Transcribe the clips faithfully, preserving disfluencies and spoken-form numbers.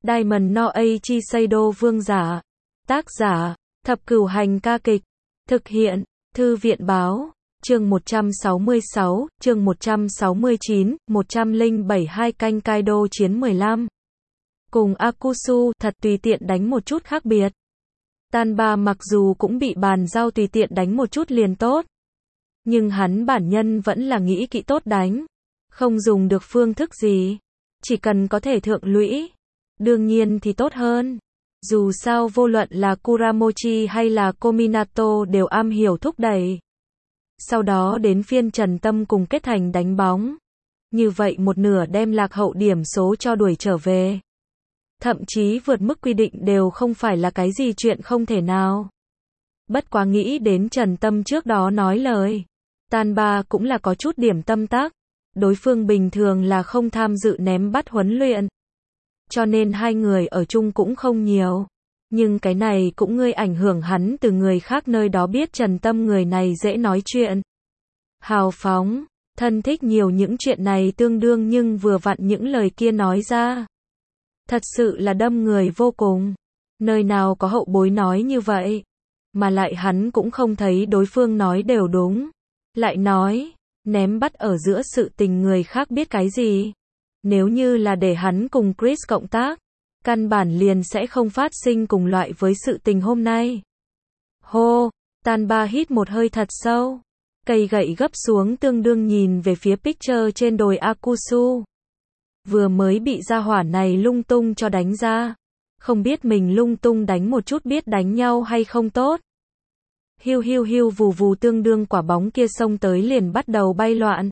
Diamond no Eiichi Seido vương giả. Tác giả, Thập Cửu Hành ca kịch. Thực hiện, Thư viện báo. Chương một trăm sáu mươi sáu, chương một trăm sáu mươi chín, một trăm lẻ bảy hai canh Kaido chiến mười lăm. Cùng Akusu thật tùy tiện đánh một chút khác biệt. Tanba mặc dù cũng bị bàn giao tùy tiện đánh một chút liền tốt. Nhưng hắn bản nhân vẫn là nghĩ kỹ tốt đánh. Không dùng được phương thức gì. Chỉ cần có thể thượng lũy. Đương nhiên thì tốt hơn. Dù sao vô luận là Kuramochi hay là Kominato đều am hiểu thúc đẩy. Sau đó đến phiên Trần Tâm cùng kết thành đánh bóng. Như vậy một nửa đem lạc hậu điểm số cho đuổi trở về. Thậm chí vượt mức quy định đều không phải là cái gì chuyện không thể nào. Bất quá nghĩ đến Trần Tâm trước đó nói lời. Tanba cũng là có chút điểm tâm tác. Đối phương bình thường là không tham dự ném bắt huấn luyện. Cho nên hai người ở chung cũng không nhiều. Nhưng cái này cũng ngươi ảnh hưởng hắn từ người khác nơi đó biết Trần Tâm người này dễ nói chuyện. Hào phóng, thân thích nhiều những chuyện này tương đương nhưng vừa vặn những lời kia nói ra. Thật sự là đâm người vô cùng. Nơi nào có hậu bối nói như vậy. Mà lại hắn cũng không thấy đối phương nói đều đúng. Lại nói, ném bắt ở giữa sự tình người khác biết cái gì. Nếu như là để hắn cùng Chris cộng tác, căn bản liền sẽ không phát sinh cùng loại với sự tình hôm nay. Hô, Tanba hít một hơi thật sâu. Cây gậy gấp xuống tương đương nhìn về phía picture trên đồi Akusu. Vừa mới bị gia hỏa này lung tung cho đánh ra. Không biết mình lung tung đánh một chút biết đánh nhau hay không tốt. Hiu hiu hiu vù vù tương đương quả bóng kia xông tới liền bắt đầu bay loạn.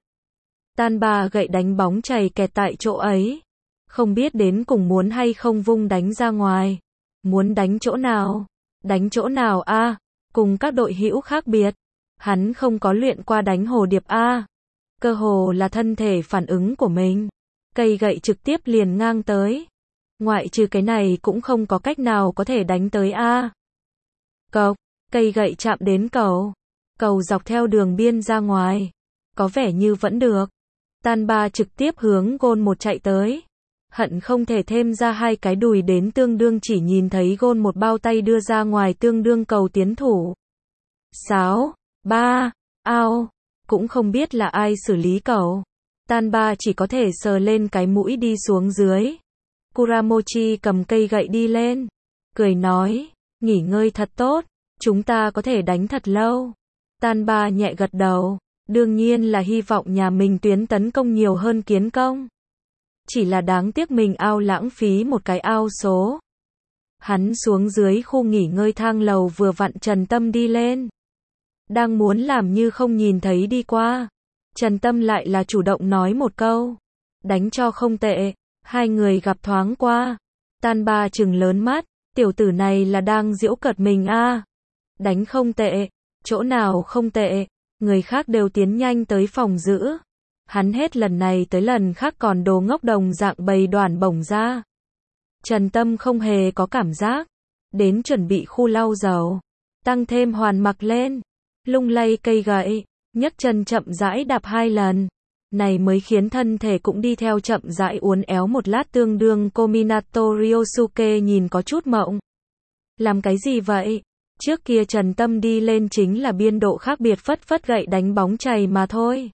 Tanba gậy đánh bóng chày kẹt tại chỗ ấy. Không biết đến cùng muốn hay không vung đánh ra ngoài. Muốn đánh chỗ nào? Đánh chỗ nào a? À? Cùng các đội hữu khác biệt. Hắn không có luyện qua đánh hồ điệp a. À? Cơ hồ là thân thể phản ứng của mình. Cây gậy trực tiếp liền ngang tới. Ngoại trừ cái này cũng không có cách nào có thể đánh tới a. À? Cộc, cây gậy chạm đến cầu. Cầu dọc theo đường biên ra ngoài. Có vẻ như vẫn được. Tanba trực tiếp hướng gôn một chạy tới. Hận không thể thêm ra hai cái đùi đến tương đương chỉ nhìn thấy gôn một bao tay đưa ra ngoài tương đương cầu tiến thủ. Sáu, ba, ao, cũng không biết là ai xử lý cầu. Tanba chỉ có thể sờ lên cái mũi đi xuống dưới. Kuramochi cầm cây gậy đi lên. Cười nói, nghỉ ngơi thật tốt, chúng ta có thể đánh thật lâu. Tanba nhẹ gật đầu. Đương nhiên là hy vọng nhà mình tuyến tấn công nhiều hơn kiến công. Chỉ là đáng tiếc mình ao lãng phí một cái ao số. Hắn xuống dưới khu nghỉ ngơi thang lầu vừa vặn Trần Tâm đi lên. Đang muốn làm như không nhìn thấy đi qua. Trần Tâm lại là chủ động nói một câu. Đánh cho không tệ. Hai người gặp thoáng qua. Tanba trừng lớn mắt. Tiểu tử này là đang giễu cợt mình a. À. Đánh không tệ. Chỗ nào không tệ. Người khác đều tiến nhanh tới phòng giữ. Hắn hết lần này tới lần khác còn đồ ngốc đồng dạng bầy đoàn bổng ra. Trần Tâm không hề có cảm giác. Đến chuẩn bị khu lau dầu. Tăng thêm hoàn mặc lên. Lung lay cây gậy. Nhấc chân chậm rãi đạp hai lần. Này mới khiến thân thể cũng đi theo chậm rãi uốn éo một lát tương đương Kominato Ryosuke nhìn có chút mộng. Làm cái gì vậy? Trước kia Trần Tâm đi lên chính là biên độ khác biệt phất phất gậy đánh bóng chày mà thôi.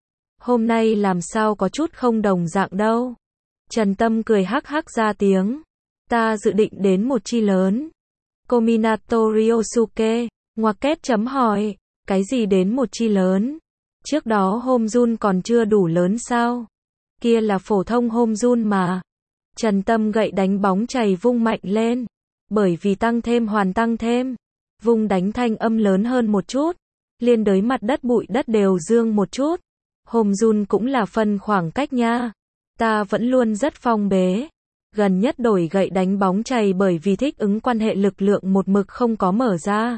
Hôm nay làm sao có chút không đồng dạng đâu. Trần Tâm cười hắc hắc ra tiếng. Ta dự định đến một chi lớn. Kominato Ryosuke, ngoặc kép chấm hỏi. Cái gì đến một chi lớn? Trước đó Homejun còn chưa đủ lớn sao? Kia là phổ thông Homejun mà. Trần Tâm gậy đánh bóng chày vung mạnh lên. Bởi vì tăng thêm hoàn tăng thêm. Vung đánh thanh âm lớn hơn một chút. Liên đới mặt đất bụi đất đều dương một chút. Homejun cũng là phân khoảng cách nha. Ta vẫn luôn rất phong bế. Gần nhất đổi gậy đánh bóng chày bởi vì thích ứng quan hệ lực lượng một mực không có mở ra.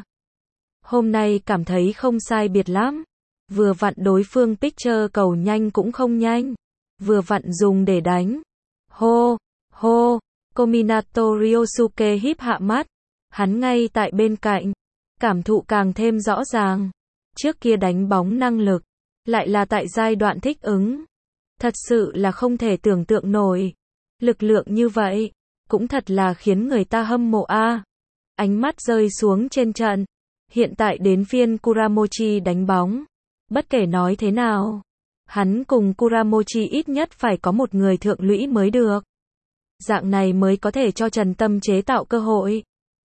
Hôm nay cảm thấy không sai biệt lắm. Vừa vặn đối phương picture cầu nhanh cũng không nhanh. Vừa vặn dùng để đánh. Hô, hô, Kominato Ryosuke híp hạ mắt. Hắn ngay tại bên cạnh. Cảm thụ càng thêm rõ ràng. Trước kia đánh bóng năng lực. Lại là tại giai đoạn thích ứng. Thật sự là không thể tưởng tượng nổi. Lực lượng như vậy. Cũng thật là khiến người ta hâm mộ a. Ánh mắt rơi xuống trên trận. Hiện tại đến phiên Kuramochi đánh bóng. Bất kể nói thế nào, hắn cùng Kuramochi ít nhất phải có một người thượng lũy mới được. Dạng này mới có thể cho Trần Tâm chế tạo cơ hội.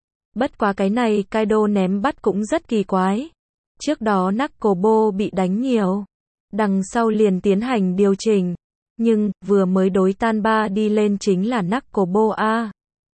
Bất quá cái này Kaido ném bắt cũng rất kỳ quái. Trước đó Knuckleball bị đánh nhiều. Đằng sau liền tiến hành điều chỉnh. Nhưng, vừa mới đối tan ba đi lên chính là Knuckleball a.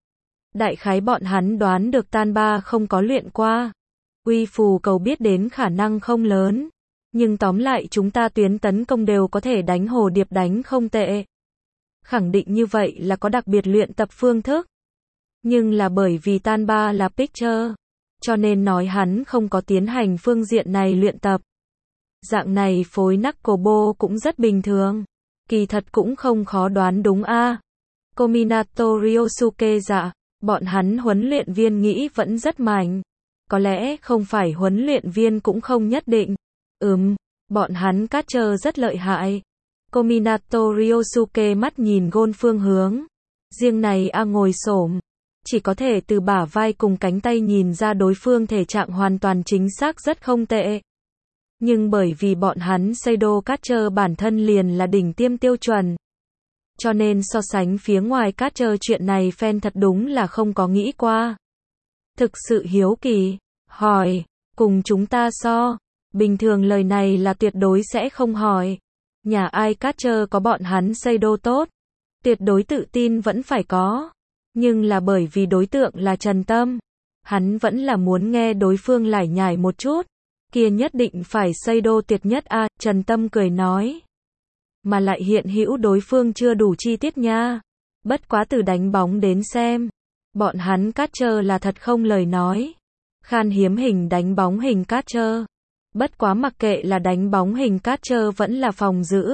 Đại khái bọn hắn đoán được tan ba không có luyện qua. Uy phù cầu biết đến khả năng không lớn. Nhưng tóm lại chúng ta tuyến tấn công đều có thể đánh hồ điệp đánh không tệ. Khẳng định như vậy là có đặc biệt luyện tập phương thức. Nhưng là bởi vì tan ba là picture. Cho nên nói hắn không có tiến hành phương diện này luyện tập. Dạng này phối Knuckleball cũng rất bình thường. Kỳ thật cũng không khó đoán đúng a. Kominato Ryosuke dạ, bọn hắn huấn luyện viên nghĩ vẫn rất mạnh. Có lẽ không phải huấn luyện viên cũng không nhất định. Ừm, bọn hắn catcher rất lợi hại. Kominato Ryosuke mắt nhìn gôn phương hướng. Riêng này a ngồi xổm, chỉ có thể từ bả vai cùng cánh tay nhìn ra đối phương thể trạng hoàn toàn chính xác rất không tệ. Nhưng bởi vì bọn hắn Seido catcher bản thân liền là đỉnh tiêm tiêu chuẩn. Cho nên so sánh phía ngoài catcher chuyện này fan thật đúng là không có nghĩ qua. Thực sự hiếu kỳ, hỏi, cùng chúng ta so, bình thường lời này là tuyệt đối sẽ không hỏi. Nhà ai catcher có bọn hắn Seido tốt, tuyệt đối tự tin vẫn phải có. Nhưng là bởi vì đối tượng là Trần Tâm, hắn vẫn là muốn nghe đối phương lải nhải một chút. Kia nhất định phải Seido tuyệt nhất a, Trần Tâm cười nói. Mà lại hiện hữu đối phương chưa đủ chi tiết nha. Bất quá từ đánh bóng đến xem, bọn hắn catcher là thật không lời nói. Khan hiếm hình đánh bóng hình catcher. Bất quá mặc kệ là đánh bóng hình catcher vẫn là phòng giữ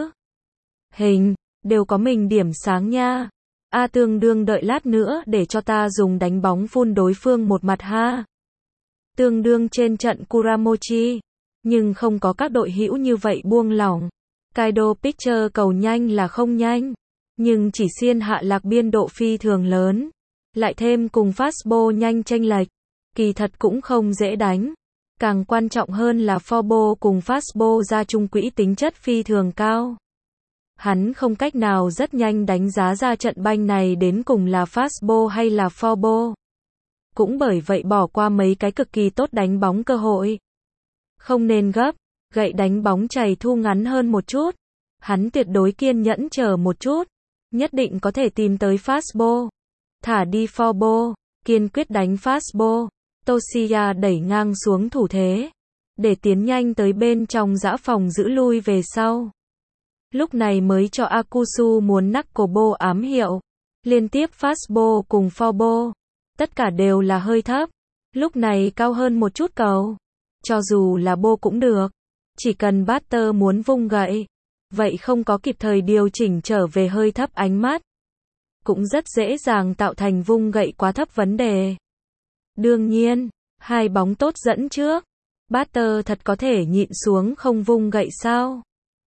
hình, đều có mình điểm sáng nha. A tương đương đợi lát nữa để cho ta dùng đánh bóng phun đối phương một mặt ha. Tương đương trên trận Kuramochi, nhưng không có các đội hữu như vậy buông lỏng. Kaido Picture cầu nhanh là không nhanh, nhưng chỉ xiên hạ lạc biên độ phi thường lớn. Lại thêm cùng fastball nhanh chênh lệch, kỳ thật cũng không dễ đánh. Càng quan trọng hơn là forball cùng fastball ra chung quỹ tính chất phi thường cao. Hắn không cách nào rất nhanh đánh giá ra trận banh này đến cùng là fastball hay là forball. Cũng bởi vậy bỏ qua mấy cái cực kỳ tốt đánh bóng cơ hội. Không nên gấp, gậy đánh bóng chày thu ngắn hơn một chút. Hắn tuyệt đối kiên nhẫn chờ một chút, nhất định có thể tìm tới fastball. Thả đi forball, kiên quyết đánh fastball. Toshiya đẩy ngang xuống thủ thế, để tiến nhanh tới bên trong dã phòng giữ lui về sau. Lúc này mới cho Akusu muốn Knuckleball ám hiệu. Liên tiếp fastball cùng forball, tất cả đều là hơi thấp. Lúc này cao hơn một chút cầu. Cho dù là bô cũng được. Chỉ cần batter muốn vung gậy, vậy không có kịp thời điều chỉnh trở về hơi thấp ánh mắt, cũng rất dễ dàng tạo thành vung gậy quá thấp vấn đề. Đương nhiên, hai bóng tốt dẫn trước. Batter thật có thể nhịn xuống không vung gậy sao?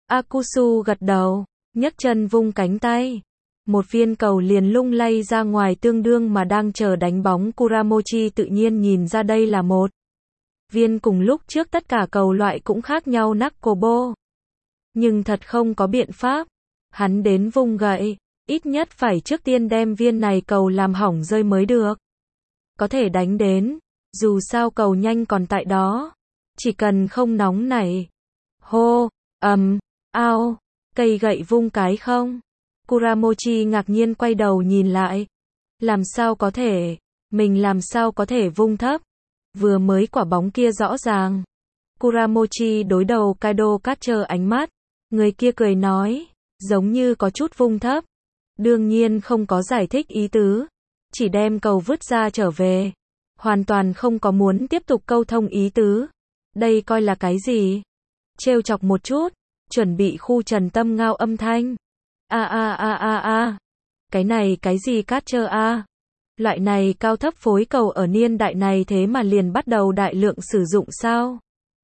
Akusu gật đầu, nhấc chân vung cánh tay. Một viên cầu liền lung lay ra ngoài tương đương mà đang chờ đánh bóng Kuramochi tự nhiên nhìn ra đây là một viên cùng lúc trước tất cả cầu loại cũng khác nhau Knuckleball. Nhưng thật không có biện pháp. Hắn đến vung gậy, ít nhất phải trước tiên đem viên này cầu làm hỏng rơi mới được. Có thể đánh đến, dù sao cầu nhanh còn tại đó. Chỉ cần không nóng nảy. Hô, ầm, ao, cây gậy vung cái không? Kuramochi ngạc nhiên quay đầu nhìn lại. Làm sao có thể? Mình làm sao có thể vung thấp? Vừa mới quả bóng kia rõ ràng. Kuramochi đối đầu Kaido catcher ánh mắt. Người kia cười nói, giống như có chút vung thấp. Đương nhiên không có giải thích ý tứ. Chỉ đem cầu vứt ra trở về. Hoàn toàn không có muốn tiếp tục câu thông ý tứ. Đây coi là cái gì? Trêu chọc một chút. Chuẩn bị khu Trần Tâm ngao âm thanh. A a a a a. Cái này cái gì catcher a? Loại này cao thấp phối cầu ở niên đại này thế mà liền bắt đầu đại lượng sử dụng sao?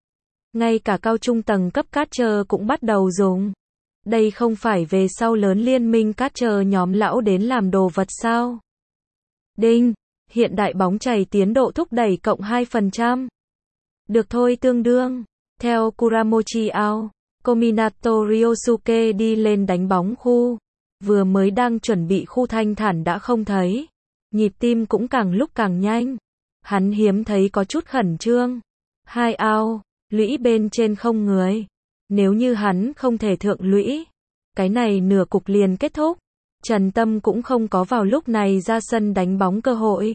Ngay cả cao trung tầng cấp catcher cũng bắt đầu dùng. Đây không phải về sau lớn liên minh catcher nhóm lão đến làm đồ vật sao? Đinh, hiện đại bóng chày tiến độ thúc đẩy cộng hai phần trăm. Được thôi tương đương. Theo Kuramochi Ao, Kominato Ryosuke đi lên đánh bóng khu. Vừa mới đang chuẩn bị khu thanh thản đã không thấy. Nhịp tim cũng càng lúc càng nhanh. Hắn hiếm thấy có chút khẩn trương. Hai ao, lũy bên trên không người. Nếu như hắn không thể thượng lũy, cái này nửa cục liền kết thúc. Trần Tâm cũng không có vào lúc này ra sân đánh bóng cơ hội.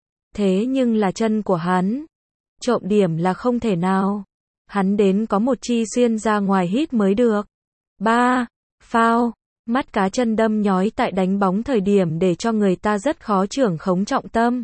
Thế nhưng là chân của hắn. Trộm điểm là không thể nào. Hắn đến có một chi xuyên ra ngoài hít mới được. ba. Foul. Mắt cá chân đâm nhói tại đánh bóng thời điểm để cho người ta rất khó trưởng khống trọng tâm.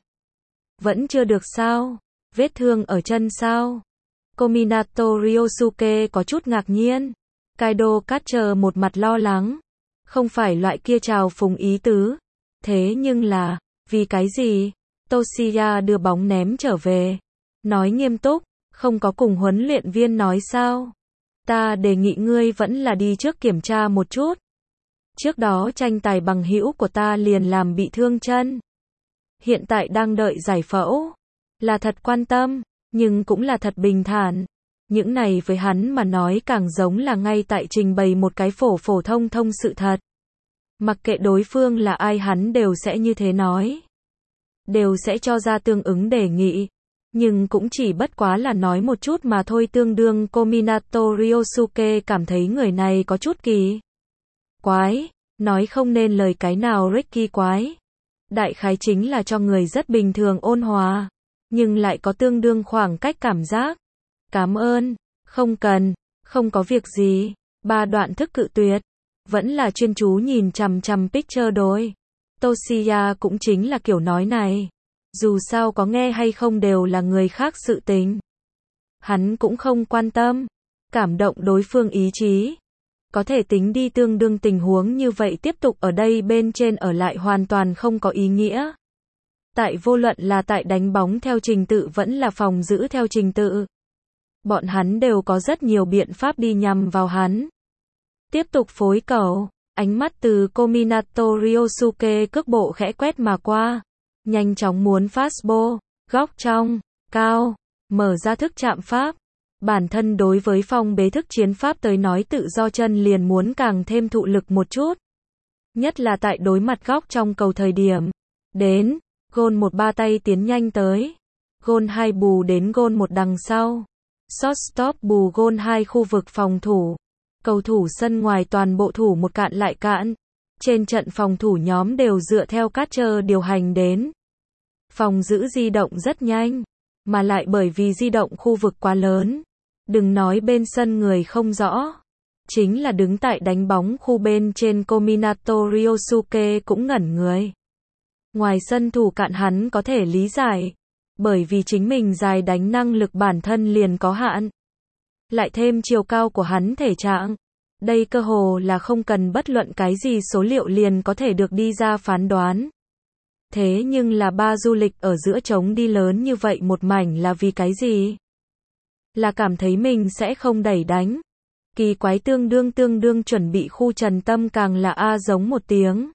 Vẫn chưa được sao? Vết thương ở chân sao? Kominato Ryosuke có chút ngạc nhiên. Kaido Catcher một mặt lo lắng. Không phải loại kia trào phúng ý tứ. Thế nhưng là, vì cái gì? Toshiya đưa bóng ném trở về. Nói nghiêm túc, không có cùng huấn luyện viên nói sao? Ta đề nghị ngươi vẫn là đi trước kiểm tra một chút. Trước đó tranh tài bằng hữu của ta liền làm bị thương chân. Hiện tại đang đợi giải phẫu. Là thật quan tâm, nhưng cũng là thật bình thản. Những này với hắn mà nói càng giống là ngay tại trình bày một cái phổ phổ thông thông sự thật. Mặc kệ đối phương là ai hắn đều sẽ như thế nói. Đều sẽ cho ra tương ứng đề nghị. Nhưng cũng chỉ bất quá là nói một chút mà thôi tương đương Kominato Ryosuke cảm thấy người này có chút kỳ quái. Nói không nên lời cái nào Ricky quái. Đại khái chính là cho người rất bình thường ôn hòa. Nhưng lại có tương đương khoảng cách cảm giác. Cảm ơn, không cần, không có việc gì. Ba đoạn thức cự tuyệt. Vẫn là chuyên chú nhìn chằm chằm picture đối. Toshiya cũng chính là kiểu nói này. Dù sao có nghe hay không đều là người khác sự tình. Hắn cũng không quan tâm. Cảm động đối phương ý chí. Có thể tính đi tương đương tình huống như vậy tiếp tục ở đây bên trên ở lại hoàn toàn không có ý nghĩa. Tại vô luận là tại đánh bóng theo trình tự vẫn là phòng giữ theo trình tự. Bọn hắn đều có rất nhiều biện pháp đi nhằm vào hắn. Tiếp tục phối cầu, ánh mắt từ Kominato Ryosuke cước bộ khẽ quét mà qua. Nhanh chóng muốn fastball, góc trong, cao, mở ra thức chạm pháp. Bản thân đối với phong bế thức chiến pháp tới nói tự do chân liền muốn càng thêm thụ lực một chút. Nhất là tại đối mặt góc trong cầu thời điểm. Đến, gôn một ba tay tiến nhanh tới. Gôn hai bù đến gôn một đằng sau. Short stop bù gôn hai khu vực phòng thủ. Cầu thủ sân ngoài toàn bộ thủ một cạn lại cạn. Trên trận phòng thủ nhóm đều dựa theo Catcher điều hành đến. Phòng giữ di động rất nhanh. Mà lại bởi vì di động khu vực quá lớn. Đừng nói bên sân người không rõ. Chính là đứng tại đánh bóng khu bên trên Kominato Ryosuke cũng ngẩn người. Ngoài sân thủ cạn hắn có thể lý giải. Bởi vì chính mình dài đánh năng lực bản thân liền có hạn. Lại thêm chiều cao của hắn thể trạng. Đây cơ hồ là không cần bất luận cái gì số liệu liền có thể được đi ra phán đoán. Thế nhưng là ba du lịch ở giữa trống đi lớn như vậy một mảnh là vì cái gì? Là cảm thấy mình sẽ không đẩy đánh. Kỳ quái tương đương tương đương chuẩn bị khu Trần Tâm càng là A giống một tiếng.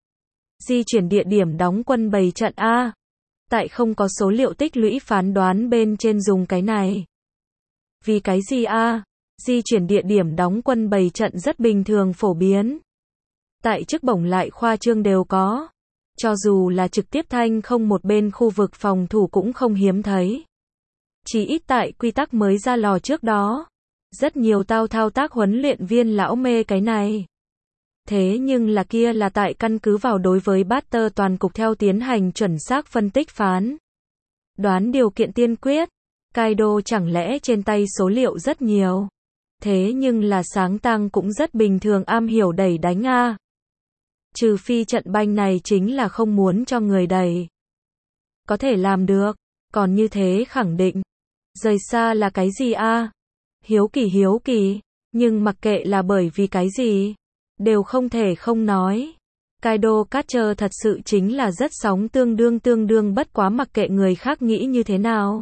Di chuyển địa điểm đóng quân bày trận A. Tại không có số liệu tích lũy phán đoán bên trên dùng cái này. Vì cái gì A? Di chuyển địa điểm đóng quân bày trận rất bình thường phổ biến. Tại chức bổng lại khoa trương đều có. Cho dù là trực tiếp thanh không một bên khu vực phòng thủ cũng không hiếm thấy. Chỉ ít tại quy tắc mới ra lò trước đó. Rất nhiều tao thao tác huấn luyện viên lão mê cái này. Thế nhưng là kia là tại căn cứ vào đối với batter toàn cục theo tiến hành chuẩn xác phân tích phán. Đoán điều kiện tiên quyết. Kaido chẳng lẽ trên tay số liệu rất nhiều. Thế nhưng là sáng tăng cũng rất bình thường am hiểu đẩy đánh A. Trừ phi trận banh này chính là không muốn cho người đẩy. Có thể làm được. Còn như thế khẳng định. Rời xa là cái gì A? Hiếu kỳ hiếu kỳ. Nhưng mặc kệ là bởi vì cái gì. Đều không thể không nói. Kaido Catcher thật sự chính là rất sóng tương đương tương đương bất quá mặc kệ người khác nghĩ như thế nào.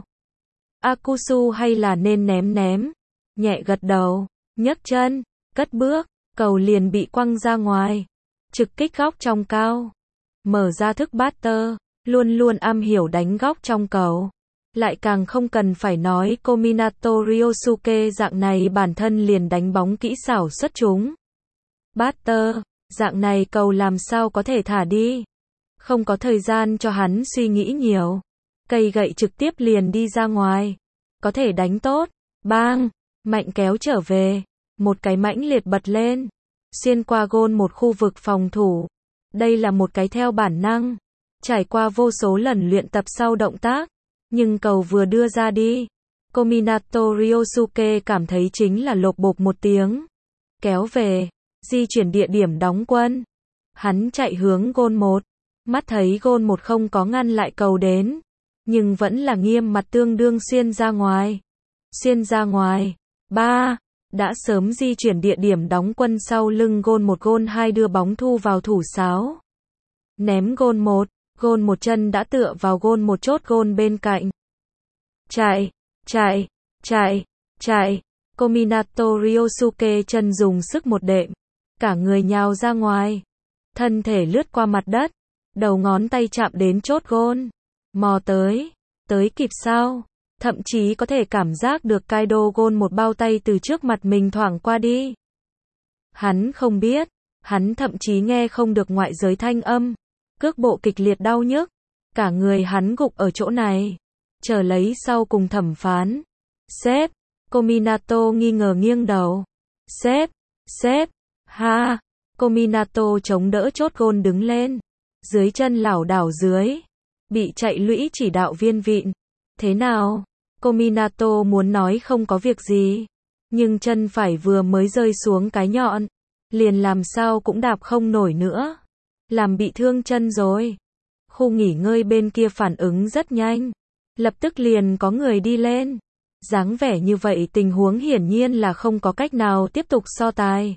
Akusu hay là nên ném ném. Nhẹ gật đầu. Nhấc chân. Cất bước. Cầu liền bị quăng ra ngoài. Trực kích góc trong cao. Mở ra thức batter. luôn luôn am hiểu đánh góc trong cầu. Lại càng không cần phải nói Kominato Ryosuke dạng này bản thân liền đánh bóng kỹ xảo xuất chúng. Butter, dạng này cầu làm sao có thể thả đi. Không có thời gian cho hắn suy nghĩ nhiều. Cây gậy trực tiếp liền đi ra ngoài. Có thể đánh tốt. Bang, mạnh kéo trở về. Một cái mãnh liệt bật lên. Xuyên qua gôn một khu vực phòng thủ. Đây là một cái theo bản năng. Trải qua vô số lần luyện tập sau động tác. Nhưng cầu vừa đưa ra đi. Kominato Ryosuke cảm thấy chính là lộp bộp một tiếng. Kéo về. Di chuyển địa điểm đóng quân. Hắn chạy hướng gôn một. Mắt thấy gôn một không có ngăn lại cầu đến. Nhưng vẫn là nghiêm mặt tương đương xuyên ra ngoài. Xuyên ra ngoài. Ba. Đã sớm di chuyển địa điểm đóng quân sau lưng gôn một gôn hai đưa bóng thu vào thủ sáo. Ném gôn một. Gôn một chân đã tựa vào gôn một chốt gôn bên cạnh. Chạy. Chạy. Chạy. Chạy. Kominato Ryosuke chân dùng sức một đệm. Cả người nhào ra ngoài. Thân thể lướt qua mặt đất. Đầu ngón tay chạm đến chốt gôn. Mò tới. Tới kịp sao? Thậm chí có thể cảm giác được Kaido gôn một bao tay từ trước mặt mình thoảng qua đi. Hắn không biết. Hắn thậm chí nghe không được ngoại giới thanh âm. Cước bộ kịch liệt đau nhức. Cả người hắn gục ở chỗ này. Chờ lấy sau cùng thẩm phán. Sếp. Kominato nghi ngờ nghiêng đầu. Sếp. Sếp. Ha. Kominato chống đỡ chốt gôn đứng lên. Dưới chân lảo đảo dưới. Bị chạy lũy chỉ đạo viên vịn. Thế nào? Kominato muốn nói không có việc gì. Nhưng chân phải vừa mới rơi xuống cái nhọn. Liền làm sao cũng đạp không nổi nữa. Làm bị thương chân rồi. Khu nghỉ ngơi bên kia phản ứng rất nhanh. Lập tức liền có người đi lên. Dáng vẻ như vậy tình huống hiển nhiên là không có cách nào tiếp tục so tài.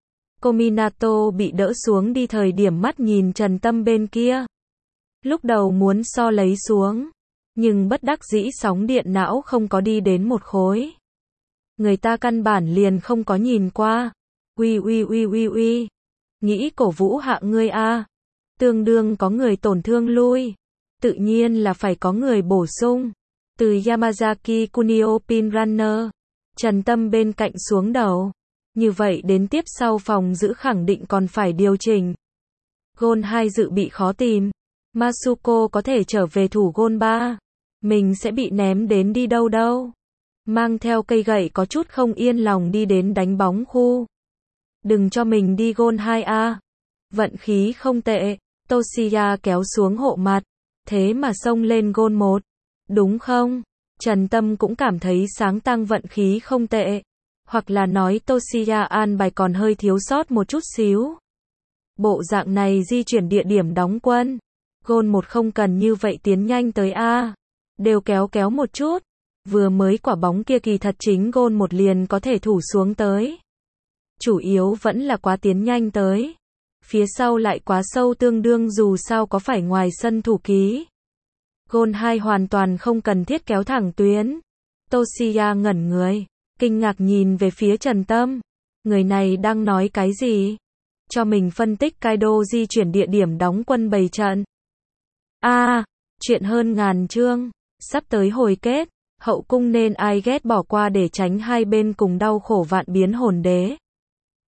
Kominato bị đỡ xuống đi thời điểm mắt nhìn Trần Tâm bên kia. Lúc đầu muốn so lấy xuống. Nhưng bất đắc dĩ sóng điện não không có đi đến một khối. Người ta căn bản liền không có nhìn qua. Uy uy uy uy uy. Nghĩ cổ vũ hạ ngươi a. Tương đương có người tổn thương lui. Tự nhiên là phải có người bổ sung. Từ Yamazaki Kunio Pinrunner. Trần Tâm bên cạnh xuống đầu. Như vậy đến tiếp sau phòng giữ khẳng định còn phải điều chỉnh. Gôn hai dự bị khó tìm. Masuko có thể trở về thủ gôn ba. Mình sẽ bị ném đến đi đâu đâu. Mang theo cây gậy có chút không yên lòng đi đến đánh bóng khu. Đừng cho mình đi gôn hai a. Vận khí không tệ. Toshiya kéo xuống hộ mặt. Thế mà xông lên gôn một. Đúng không? Trần Tâm cũng cảm thấy sáng tăng vận khí không tệ. Hoặc là nói Toshiya an bài còn hơi thiếu sót một chút xíu. Bộ dạng này di chuyển địa điểm đóng quân. Gôn một không cần như vậy tiến nhanh tới A. Đều kéo kéo một chút. Vừa mới quả bóng kia kỳ thật chính gôn một liền có thể thủ xuống tới. Chủ yếu vẫn là quá tiến nhanh tới. Phía sau lại quá sâu tương đương dù sao có phải ngoài sân thủ ký. Gôn hai hoàn toàn không cần thiết kéo thẳng tuyến. Toshiya ngẩn người. Kinh ngạc nhìn về phía Trần Tâm. Người này đang nói cái gì? Cho mình phân tích Kaido di chuyển địa điểm đóng quân bày trận. A, à, chuyện hơn ngàn chương. Sắp tới hồi kết. Hậu cung nên ai ghét bỏ qua để tránh hai bên cùng đau khổ vạn biến hồn đế.